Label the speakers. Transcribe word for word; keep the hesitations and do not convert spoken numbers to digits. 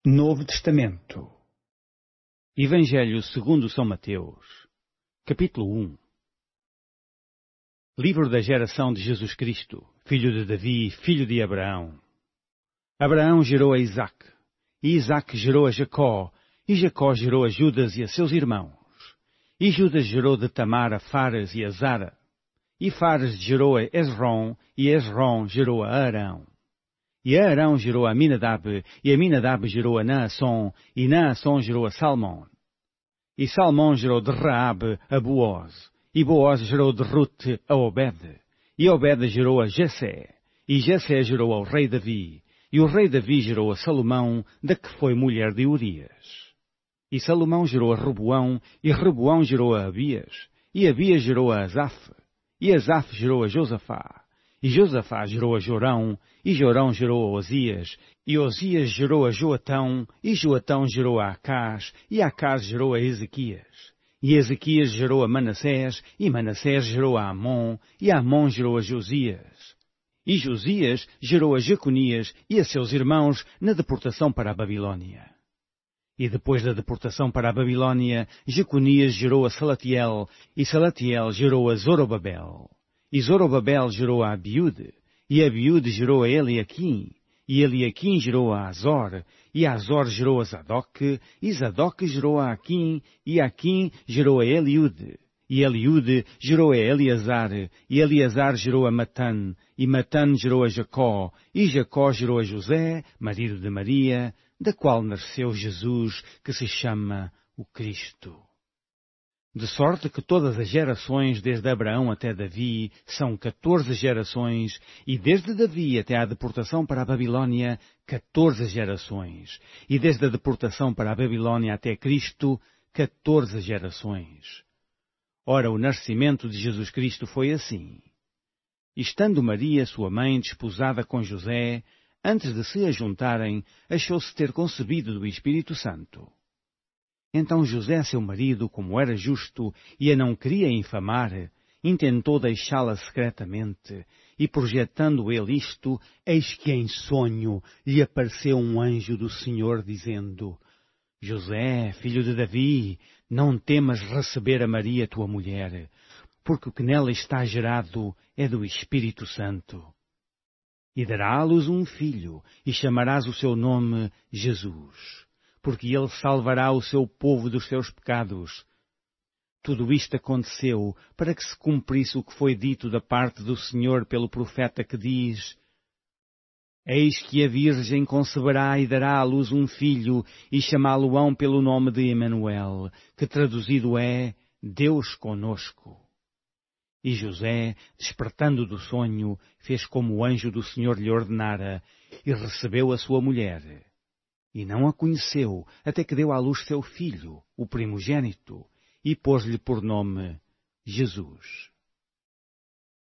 Speaker 1: Novo Testamento. Evangelho segundo São Mateus, capítulo um. Livro da geração de Jesus Cristo, filho de Davi, filho de Abraão. Abraão gerou a Isaque, e Isaque gerou a Jacó, e Jacó gerou a Judas e a seus irmãos. E Judas gerou de Tamar a Fares e a Zara. E Fares gerou a Esrom, e Esrom gerou a Arão. E Arão gerou a Aminadab, e Aminadab gerou a Naasson, e Naasson gerou a Salmão. E Salmão gerou de Raabe a Boaz, e Boaz gerou de Rute a Obed, e Obed gerou a Jessé, e Jessé gerou ao rei Davi, e o rei Davi gerou a Salomão, da que foi mulher de Urias. E Salomão gerou a Roboão, e Roboão gerou a Abias, e Abias gerou a Asaf, e Asaf gerou a Josafá. E Josafá gerou a Jorão, e Jorão gerou a Osias, e Osias gerou a Joatão, e Joatão gerou a Acás, e Acás gerou a Ezequias. E Ezequias gerou a Manassés, e Manassés gerou a Amon, e Amon gerou a Josias. E Josias gerou a Jeconias e a seus irmãos na deportação para a Babilônia. E depois da deportação para a Babilônia, Jeconias gerou a Salatiel, e Salatiel gerou a Zorobabel. E Zorobabel gerou a Abiúde, e Abiúde gerou a Eliaquim, e Eliaquim gerou a Azor, e Azor gerou a Zadok, e Zadok gerou a Aquim, e Aquim gerou a Eliúde, e Eliúde gerou a Eleazar, e Eleazar gerou a Matã, e Matã gerou a Jacó, e Jacó gerou a José, marido de Maria, da qual nasceu Jesus, que se chama o Cristo. De sorte que todas as gerações, desde Abraão até Davi, são catorze gerações, e desde Davi até a deportação para a Babilônia, catorze gerações, e desde a deportação para a Babilônia até Cristo, catorze gerações. Ora, o nascimento de Jesus Cristo foi assim. Estando Maria, sua mãe, desposada com José, antes de se ajuntarem, achou-se ter concebido do Espírito Santo. Então José, seu marido, como era justo e a não queria infamar, intentou deixá-la secretamente, e projetando ele isto, eis que em sonho lhe apareceu um anjo do Senhor, dizendo: José, filho de Davi, não temas receber a Maria, tua mulher, porque o que nela está gerado é do Espírito Santo. E dará à luz um filho, e chamarás o seu nome Jesus, porque ele salvará o seu povo dos seus pecados. Tudo isto aconteceu para que se cumprisse o que foi dito da parte do Senhor pelo profeta, que diz: Eis que a Virgem conceberá e dará à luz um filho, e chamá-lo-ão pelo nome de Emanuel, que traduzido é Deus conosco. E José, despertando do sonho, fez como o anjo do Senhor lhe ordenara, e recebeu a sua mulher. E não a conheceu, até que deu à luz seu filho, o primogênito, e pôs-lhe por nome Jesus.